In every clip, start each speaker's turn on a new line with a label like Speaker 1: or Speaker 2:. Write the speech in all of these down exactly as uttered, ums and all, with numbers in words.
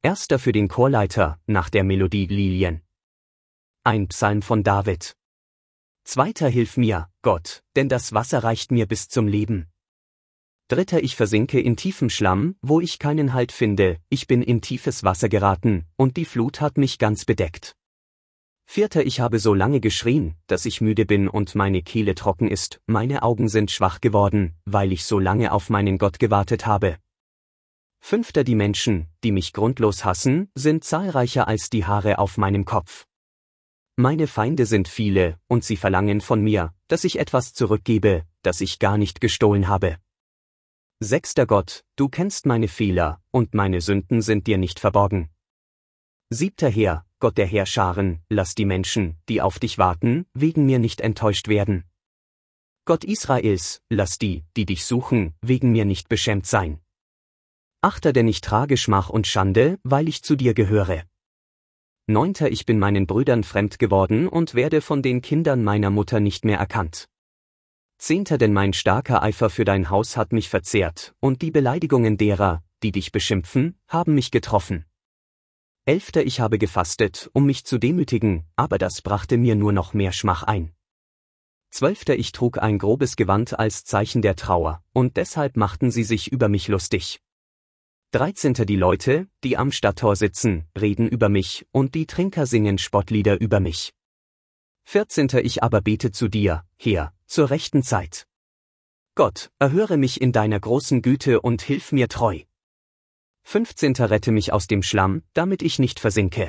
Speaker 1: Erster für den Chorleiter, nach der Melodie Lilien. Ein Psalm von David. Zweiter Hilf mir, Gott, denn das Wasser reicht mir bis zum Leben. Dritter Ich versinke in tiefem Schlamm, wo ich keinen Halt finde, ich bin in tiefes Wasser geraten, und die Flut hat mich ganz bedeckt. Vierter Ich habe so lange geschrien, dass ich müde bin und meine Kehle trocken ist, meine Augen sind schwach geworden, weil ich so lange auf meinen Gott gewartet habe. Fünfter Die Menschen, die mich grundlos hassen, sind zahlreicher als die Haare auf meinem Kopf. Meine Feinde sind viele, und sie verlangen von mir, dass ich etwas zurückgebe, das ich gar nicht gestohlen habe. Sechster Gott, du kennst meine Fehler, und meine Sünden sind dir nicht verborgen. Siebter Herr, Gott der Heerscharen, lass die Menschen, die auf dich warten, wegen mir nicht enttäuscht werden. Gott Israels, lass die, die dich suchen, wegen mir nicht beschämt sein. Achter Denn ich trage Schmach und Schande, weil ich zu dir gehöre. Neunter Ich bin meinen Brüdern fremd geworden und werde von den Kindern meiner Mutter nicht mehr erkannt. Zehnter Denn mein starker Eifer für dein Haus hat mich verzehrt, und die Beleidigungen derer, die dich beschimpfen, haben mich getroffen. Elfter Ich habe gefastet, um mich zu demütigen, aber das brachte mir nur noch mehr Schmach ein. Zwölfter Ich trug ein grobes Gewand als Zeichen der Trauer, und deshalb machten sie sich über mich lustig. Dreizehnter Die Leute, die am Stadttor sitzen, reden über mich, und die Trinker singen Spottlieder über mich. Vierzehnter Ich aber bete zu dir, Herr, zur rechten Zeit. Gott, erhöre mich in deiner großen Güte und hilf mir treu. Fünfzehnter Rette mich aus dem Schlamm, damit ich nicht versinke.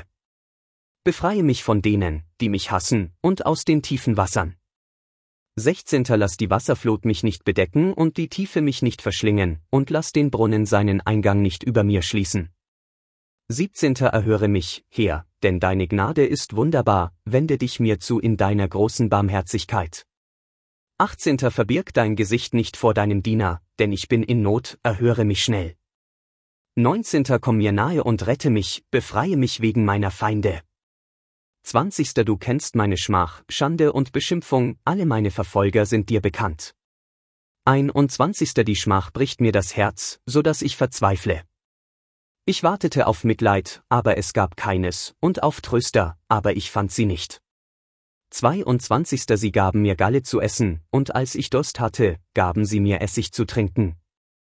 Speaker 1: Befreie mich von denen, die mich hassen, und aus den tiefen Wassern. Sechzehnter Lass die Wasserflut mich nicht bedecken und die Tiefe mich nicht verschlingen, und lass den Brunnen seinen Eingang nicht über mir schließen. Siebzehnter Erhöre mich, Herr, denn deine Gnade ist wunderbar, wende dich mir zu in deiner großen Barmherzigkeit. Achtzehnter Verbirg dein Gesicht nicht vor deinem Diener, denn ich bin in Not, erhöre mich schnell. Neunzehnter Komm mir nahe und rette mich, befreie mich wegen meiner Feinde. Zwanzigster Du kennst meine Schmach, Schande und Beschimpfung, alle meine Verfolger sind dir bekannt. Einundzwanzigster Die Schmach bricht mir das Herz, so dass ich verzweifle. Ich wartete auf Mitleid, aber es gab keines, und auf Tröster, aber ich fand sie nicht. Zweiundzwanzigster Sie gaben mir Galle zu essen, und als ich Durst hatte, gaben sie mir Essig zu trinken.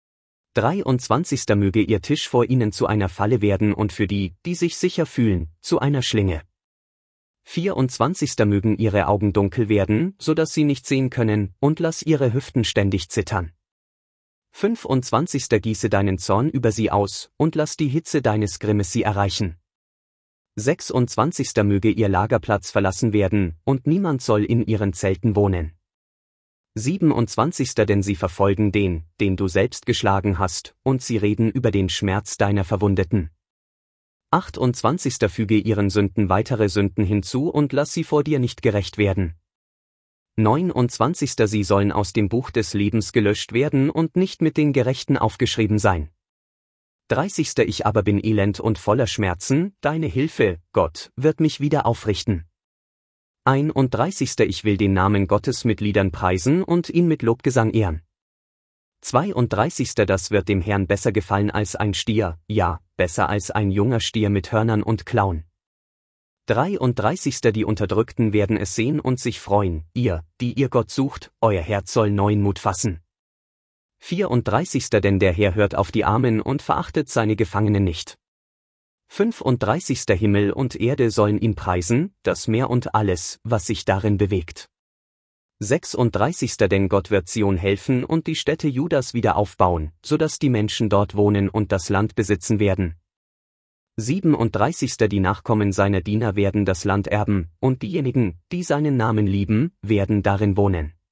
Speaker 1: Dreiundzwanzigster Möge ihr Tisch vor ihnen zu einer Falle werden und für die, die sich sicher fühlen, zu einer Schlinge. Vierundzwanzigster Mögen ihre Augen dunkel werden, so dass sie nicht sehen können, und lass ihre Hüften ständig zittern. Fünfundzwanzigster Gieße deinen Zorn über sie aus, und lass die Hitze deines Grimmes sie erreichen. Sechsundzwanzigster Möge ihr Lagerplatz verlassen werden, und niemand soll in ihren Zelten wohnen. Siebenundzwanzigster Denn sie verfolgen den, den du selbst geschlagen hast, und sie reden über den Schmerz deiner Verwundeten. Achtundzwanzigster Füge ihren Sünden weitere Sünden hinzu und lass sie vor dir nicht gerecht werden. Neunundzwanzigster Sie sollen aus dem Buch des Lebens gelöscht werden und nicht mit den Gerechten aufgeschrieben sein. Dreißigster Ich aber bin elend und voller Schmerzen, deine Hilfe, Gott, wird mich wieder aufrichten. Einunddreißigster Ich will den Namen Gottes mit Liedern preisen und ihn mit Lobgesang ehren. Zweiunddreißigster Das wird dem Herrn besser gefallen als ein Stier, ja, besser als ein junger Stier mit Hörnern und Klauen. Dreiunddreißigster Die Unterdrückten werden es sehen und sich freuen, ihr, die ihr Gott sucht, euer Herz soll neuen Mut fassen. Vierunddreißigster Denn der Herr hört auf die Armen und verachtet seine Gefangenen nicht. Fünfunddreißigster Himmel und Erde sollen ihn preisen, das Meer und alles, was sich darin bewegt. Sechsunddreißigster Denn Gott wird Zion helfen und die Städte Judas wieder aufbauen, so dass die Menschen dort wohnen und das Land besitzen werden. Siebenunddreißigster Die Nachkommen seiner Diener werden das Land erben, und diejenigen, die seinen Namen lieben, werden darin wohnen.